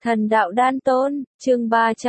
Thần đạo đan tôn, chương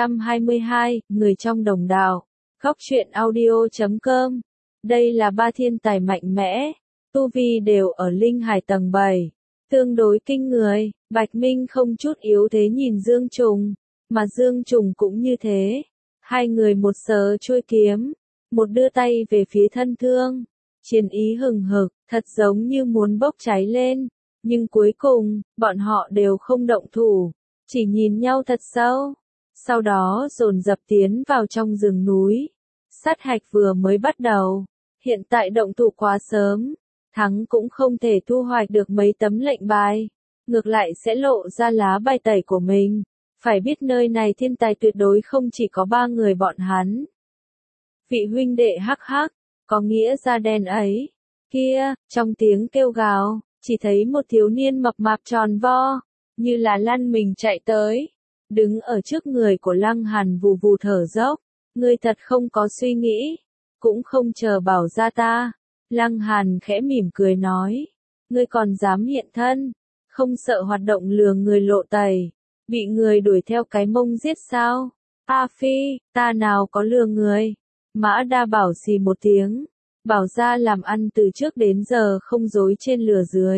322, người trong đồng đạo. Góc truyện audio.com. Đây là ba thiên tài mạnh mẽ, tu vi đều ở linh hải tầng 7. Tương đối kinh người, Bạch Minh không chút yếu thế nhìn Dương Trùng, mà Dương Trùng cũng như thế. Hai người một sờ chuôi kiếm, một đưa tay về phía thân thương. Chiến ý hừng hực, thật giống như muốn bốc cháy lên. Nhưng cuối cùng, bọn họ đều không động thủ, chỉ nhìn nhau thật sâu. Sau đó dồn dập tiến vào trong rừng núi. Sát hạch vừa mới bắt đầu, hiện tại động thủ quá sớm, thắng cũng không thể thu hoạch được mấy tấm lệnh bài, ngược lại sẽ lộ ra lá bài tẩy của mình. Phải biết nơi này thiên tài tuyệt đối không chỉ có 3 người bọn hắn. Vị huynh đệ hắc hắc, có nghĩa da đen ấy. Kia, trong tiếng kêu gào, chỉ thấy một thiếu niên mập mạp tròn vo, như là lăn mình chạy tới, đứng ở trước người của Lăng Hàn vù vù thở dốc. Ngươi thật không có suy nghĩ, cũng không chờ bảo ra ta. Lăng Hàn khẽ mỉm cười nói, ngươi còn dám hiện thân, không sợ hoạt động lừa người lộ tẩy, bị người đuổi theo cái mông giết sao? A Phi, ta nào có lừa người. Mã Đa Bảo xì một tiếng, bảo ra làm ăn từ trước đến giờ không dối trên lừa dưới.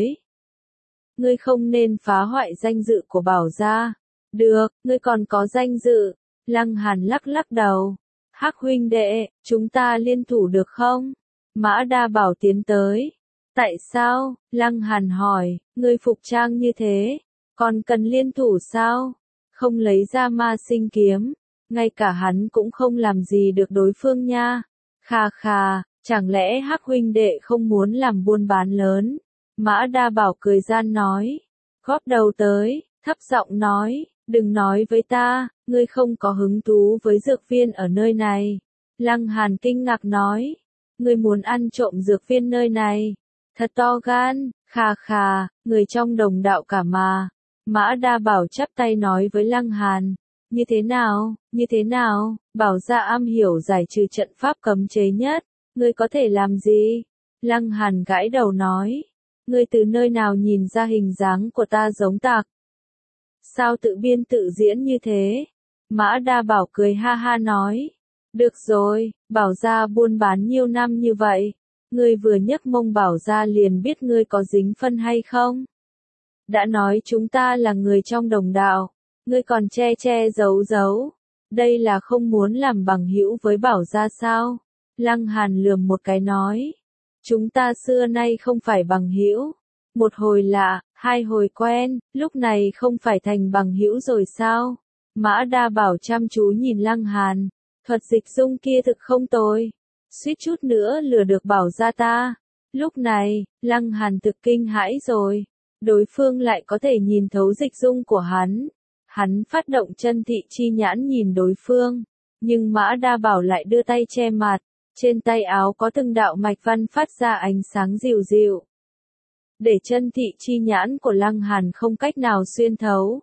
Ngươi không nên phá hoại danh dự của Bảo gia. Được, ngươi còn có danh dự. Lăng Hàn lắc lắc đầu. Hắc huynh đệ, chúng ta liên thủ được không? Mã Đa Bảo tiến tới. Tại sao? Lăng Hàn hỏi, ngươi phục trang như thế, còn cần liên thủ sao? Không lấy ra ma sinh kiếm, ngay cả hắn cũng không làm gì được đối phương nha. Khà khà, chẳng lẽ Hắc huynh đệ không muốn làm buôn bán lớn? Mã Đa Bảo cười gian nói, góp đầu tới, thấp giọng nói, đừng nói với ta, ngươi không có hứng thú với dược viên ở nơi này. Lăng Hàn kinh ngạc nói, ngươi muốn ăn trộm dược viên nơi này, thật to gan. Khà khà, người trong đồng đạo cả mà. Mã Đa Bảo chắp tay nói với Lăng Hàn, như thế nào, Bảo gia am hiểu giải trừ trận pháp cấm chế nhất, ngươi có thể làm gì? Lăng Hàn gãi đầu nói, ngươi từ nơi nào nhìn ra hình dáng của ta giống tặc? Sao tự biên tự diễn như thế? Mã Đa Bảo cười ha ha nói, được rồi, Bảo gia buôn bán nhiều năm như vậy, ngươi vừa nhấc mông Bảo gia liền biết ngươi có dính phân hay không? Đã nói chúng ta là người trong đồng đạo, ngươi còn che giấu, đây là không muốn làm bằng hữu với Bảo gia sao? Lăng Hàn lườm một cái nói, chúng ta xưa nay không phải bằng hữu, một hồi lạ, hai hồi quen, lúc này không phải thành bằng hữu rồi sao? Mã Đa Bảo chăm chú nhìn Lăng Hàn, thuật dịch dung kia thực không tồi, suýt chút nữa lừa được Bảo gia ta. Lúc này, Lăng Hàn thực kinh hãi rồi, đối phương lại có thể nhìn thấu dịch dung của hắn. Hắn phát động chân thị chi nhãn nhìn đối phương, nhưng Mã Đa Bảo lại đưa tay che mặt, trên tay áo có từng đạo mạch văn phát ra ánh sáng dịu dịu, để chân thị chi nhãn của Lăng Hàn không cách nào xuyên thấu.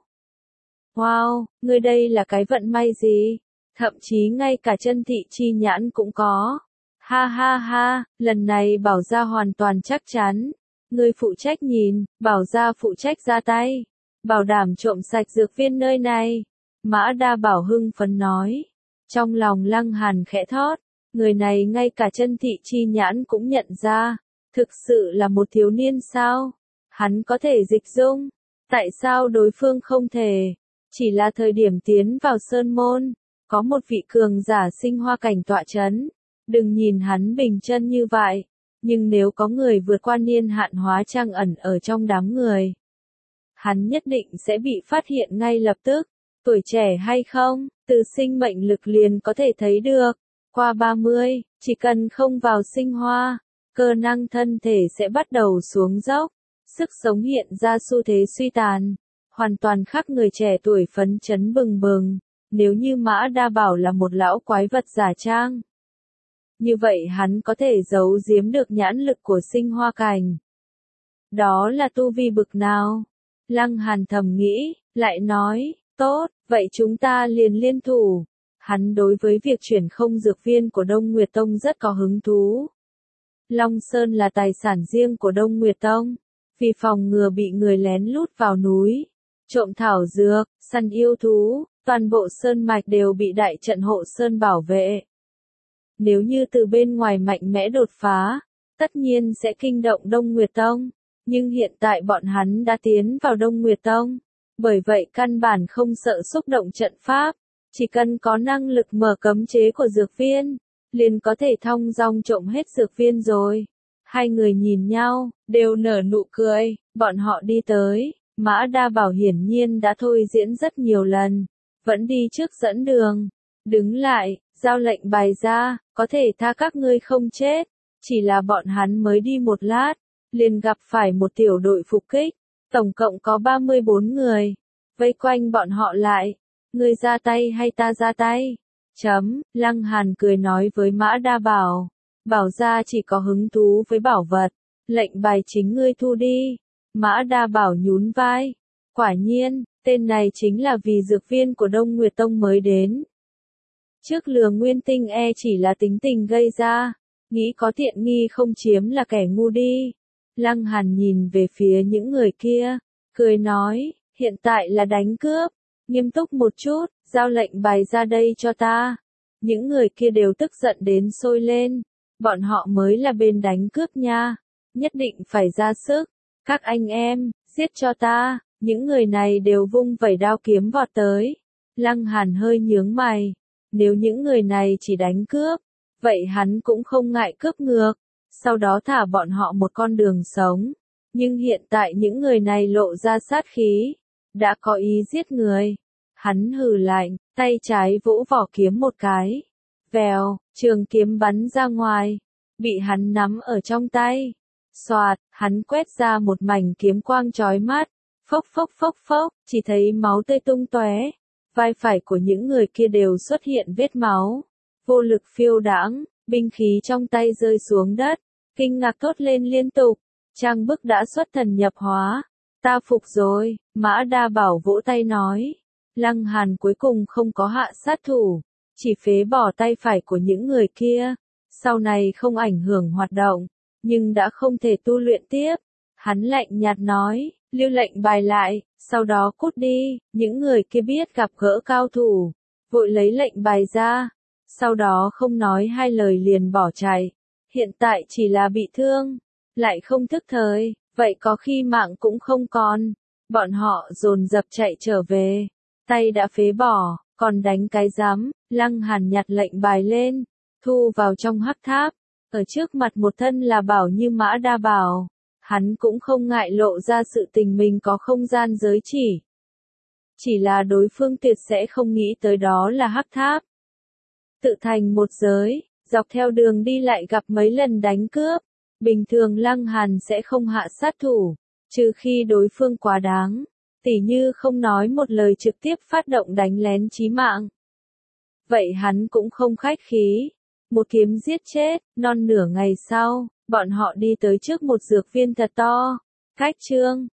Wow, ngươi đây là cái vận may gì? Thậm chí ngay cả chân thị chi nhãn cũng có. Ha ha ha, lần này Bảo gia hoàn toàn chắc chắn. Ngươi phụ trách nhìn, Bảo gia phụ trách ra tay, bảo đảm trộm sạch dược viên nơi này. Mã Đa Bảo hưng phấn nói. Trong lòng Lăng Hàn khẽ thót, người này ngay cả chân thị chi nhãn cũng nhận ra. Thực sự là một thiếu niên sao? Hắn có thể dịch dung, tại sao đối phương không thể? Chỉ là thời điểm tiến vào sơn môn, có một vị cường giả sinh hoa cảnh tọa chấn. Đừng nhìn hắn bình chân như vậy, nhưng nếu có người vượt qua niên hạn hóa trang ẩn ở trong đám người, hắn nhất định sẽ bị phát hiện ngay lập tức. Tuổi trẻ hay không, từ sinh mệnh lực liền có thể thấy được. Qua 30, chỉ cần không vào sinh hoa, cơ năng thân thể sẽ bắt đầu xuống dốc, sức sống hiện ra xu thế suy tàn, hoàn toàn khác người trẻ tuổi phấn chấn bừng bừng. Nếu như Mã Đa Bảo là một lão quái vật giả trang, như vậy hắn có thể giấu giếm được nhãn lực của sinh hoa cảnh. Đó là tu vi bực nào? Lăng Hàn thầm nghĩ, lại nói, tốt, vậy chúng ta liền liên thủ. Hắn đối với việc chuyển không dược viên của Đông Nguyệt Tông rất có hứng thú. Long Sơn là tài sản riêng của Đông Nguyệt Tông, vì phòng ngừa bị người lén lút vào núi, trộm thảo dược, săn yêu thú, toàn bộ sơn mạch đều bị đại trận hộ sơn bảo vệ. Nếu như từ bên ngoài mạnh mẽ đột phá, tất nhiên sẽ kinh động Đông Nguyệt Tông, nhưng hiện tại bọn hắn đã tiến vào Đông Nguyệt Tông, bởi vậy căn bản không sợ xúc động trận pháp, chỉ cần có năng lực mở cấm chế của dược viên, liền có thể thong dong trộm hết dược viên rồi. Hai người nhìn nhau, đều nở nụ cười, bọn họ đi tới, Mã Đa Bảo hiển nhiên đã thôi diễn rất nhiều lần, vẫn đi trước dẫn đường, đứng lại, giao lệnh bày ra, có thể tha các ngươi không chết, chỉ là bọn hắn mới đi một lát, liền gặp phải một tiểu đội phục kích, tổng cộng có 34 người, vây quanh bọn họ lại, ngươi ra tay hay ta ra tay? Lăng Hàn cười nói với Mã Đa Bảo, bảo ra chỉ có hứng thú với bảo vật, lệnh bài chính ngươi thu đi. Mã Đa Bảo nhún vai, quả nhiên, tên này chính là vì dược viên của Đông Nguyệt Tông mới đến. Trước lừa Nguyên Tinh chỉ là tính tình gây ra, nghĩ có tiện nghi không chiếm là kẻ ngu đi. Lăng Hàn nhìn về phía những người kia, cười nói, hiện tại là đánh cướp, nghiêm túc một chút, giao lệnh bài ra đây cho ta. Những người kia đều tức giận đến sôi lên, bọn họ mới là bên đánh cướp nha, nhất định phải ra sức, các anh em, giết cho ta. Những người này đều vung vẩy đao kiếm vọt tới. Lăng Hàn hơi nhướng mày, nếu những người này chỉ đánh cướp, vậy hắn cũng không ngại cướp ngược, sau đó thả bọn họ một con đường sống. Nhưng hiện tại những người này lộ ra sát khí, đã có ý giết người. Hắn hừ lạnh, tay trái vỗ vỏ kiếm một cái. Vèo, trường kiếm bắn ra ngoài, bị hắn nắm ở trong tay. Xoạt, hắn quét ra một mảnh kiếm quang chói mắt. Phốc phốc phốc phốc, chỉ thấy máu tươi tung tóe. Vai phải của những người kia đều xuất hiện vết máu. Vô lực phiêu đãng, binh khí trong tay rơi xuống đất. Kinh ngạc thốt lên liên tục. Trang Bức đã xuất thần nhập hóa. Ta phục rồi, Mã Đa Bảo vỗ tay nói. Lăng Hàn cuối cùng không có hạ sát thủ, chỉ phế bỏ tay phải của những người kia. Sau này không ảnh hưởng hoạt động, nhưng đã không thể tu luyện tiếp. Hắn lạnh nhạt nói, lưu lệnh bài lại, sau đó cút đi. Những người kia biết gặp gỡ cao thủ, vội lấy lệnh bài ra, sau đó không nói hai lời liền bỏ chạy. Hiện tại chỉ là bị thương, lại không thức thời, vậy có khi mạng cũng không còn. Bọn họ dồn dập chạy trở về, tay đã phế bỏ, còn đánh cái rắm. Lăng Hàn nhặt lệnh bài lên, thu vào trong hắc tháp, ở trước mặt một thân là bảo như Mã Đa Bảo. Hắn cũng không ngại lộ ra sự tình mình có không gian giới chỉ. Chỉ là đối phương tuyệt sẽ không nghĩ tới đó là hắc tháp. Tự thành một giới, dọc theo đường đi lại gặp mấy lần đánh cướp. Bình thường Lăng Hàn sẽ không hạ sát thủ, trừ khi đối phương quá đáng, tỉ như không nói một lời trực tiếp phát động đánh lén chí mạng. Vậy hắn cũng không khách khí, một kiếm giết chết. Non nửa ngày sau, bọn họ đi tới trước một dược viên thật to. Cách chương